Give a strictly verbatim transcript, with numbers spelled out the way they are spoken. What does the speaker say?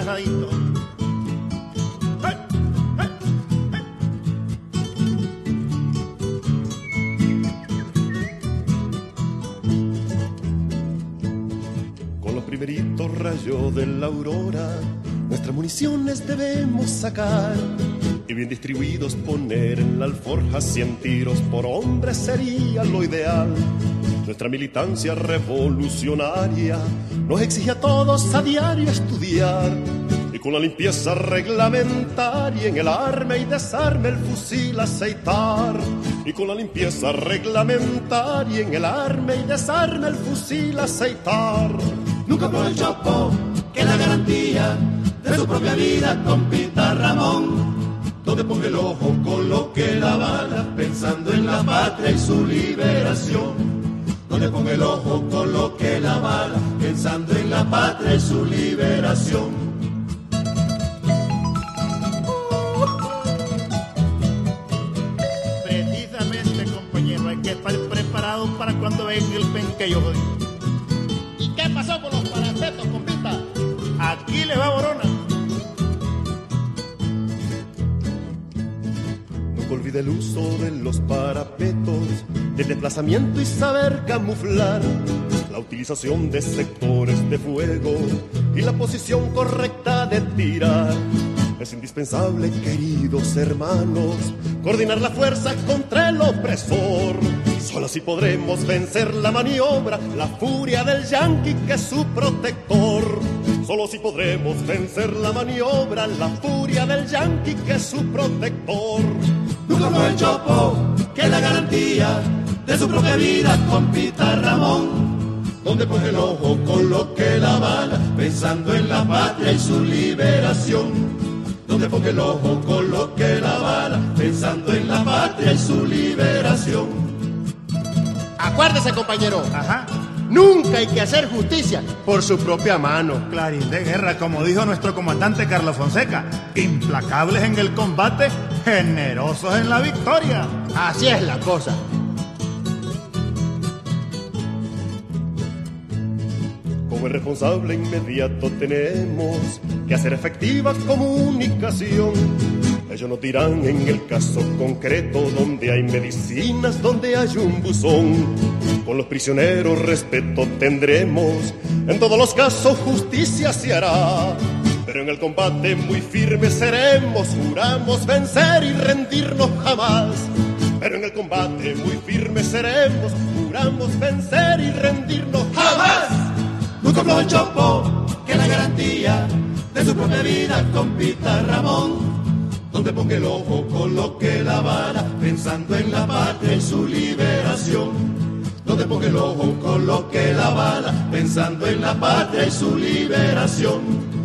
asadito. ¡Hey! ¡Hey! ¡Hey! Con los primeritos rayos de la aurora, nuestras municiones debemos sacar y bien distribuidos poner en la alforja. Cien tiros por hombre sería lo ideal. Nuestra militancia revolucionaria nos exige a todos a diario estudiar, y con la limpieza reglamentaria en el arme y desarme el fusil aceitar. Y con la limpieza reglamentaria en el arme y desarme el fusil aceitar. Nunca por el chopo, que la garantía de su propia vida, compita Ramón. Donde ponga el ojo, coloque la bala, pensando en la patria y su liberación. Donde ponga el ojo, coloque la bala, pensando en la patria y su liberación. Precisamente, compañero, hay que estar preparado para cuando venga el penqueyo jodido. ¿Y qué pasó con los parapetos, compita? Aquí le va Borona. No olvide el uso de los parapetos, del desplazamiento y saber camuflar, la utilización de sectores de fuego y la posición correcta de tirar. Es indispensable, queridos hermanos, coordinar la fuerza contra el opresor. Solo así podremos vencer la maniobra, la furia del yanqui que es su protector. Solo así podremos vencer la maniobra, la furia del yanqui que es su protector. Nunca fue el chopo, que es la garantía de su propia vida, compita Ramón. Donde pone el ojo, coloque la bala, pensando en la patria y su liberación. Donde ponga el ojo, coloque la bala, pensando en la patria y su liberación. Acuérdese, compañero. Ajá. Nunca hay que hacer justicia por su propia mano. Clarín de guerra, como dijo nuestro comandante Carlos Fonseca. Implacables en el combate, generosos en la victoria. Así es la cosa. Como el responsable inmediato tenemos que hacer efectiva comunicación. Ellos nos dirán en el caso concreto donde hay medicinas, donde hay un buzón. Con los prisioneros respeto tendremos, en todos los casos justicia se hará. Pero en el combate muy firmes seremos, juramos vencer y rendirnos jamás. Pero en el combate muy firmes seremos, juramos vencer y rendirnos jamás. Nunca flojo el chopo, que es la garantía de su propia vida, compita Ramón. Donde ponga el ojo, coloque la bala, pensando en la patria y su liberación. Donde ponga el ojo, coloque la bala, pensando en la patria y su liberación.